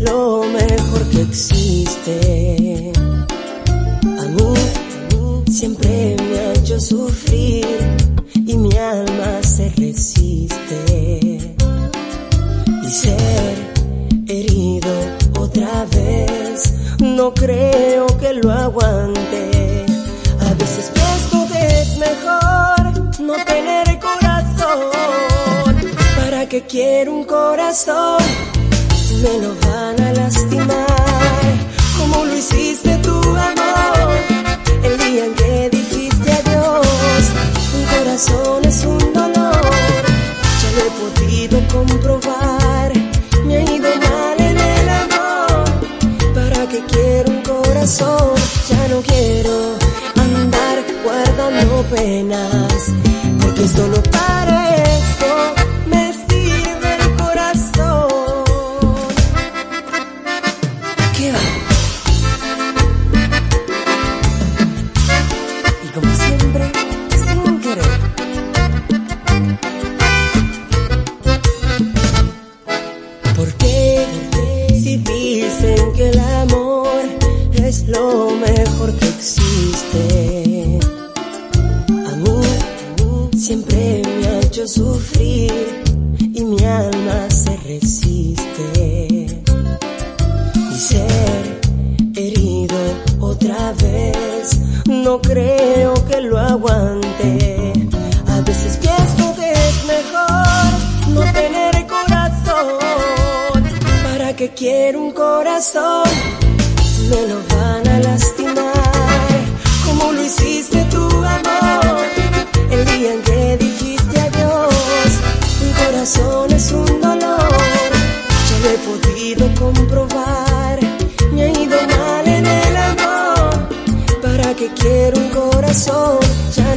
lo mejor que existe. A mí siempre me ha hecho sufrir y mi alma se resiste. Y ser herido otra vez no creo que lo aguante. A veces pienso que es mejor no tener corazón. ¿Para qué quiero un corazón? Me lo van a lastimar, como lo hiciste tú, amor, el día en que dijiste adiós. Un corazón es un dolor, ya lo he podido comprobar. Me ha ido mal en el amor. ¿Para qué quiero un corazón? Ya no quiero andar guardando penas, porque solo para esto me sirve el corazón. ¿Qué va? Y como siempre, sin querer. ¿Por qué? Si dicen que el amor es lo mejor que existe. A mí siempre me ha hecho sufrir y mi alma se resiste. Y ser herido otra vez no creo que lo aguante. A veces pienso que es mejor no tener corazón. ¿Para qué quiero un corazón? Me lo van a lastimar, como lo hiciste tú, amor, el día en que dijiste adiós. Un corazón es un dolor, ya lo he podido comprobar. Me ha ido mal en el amor. ¿Para qué quiero un corazón? Ya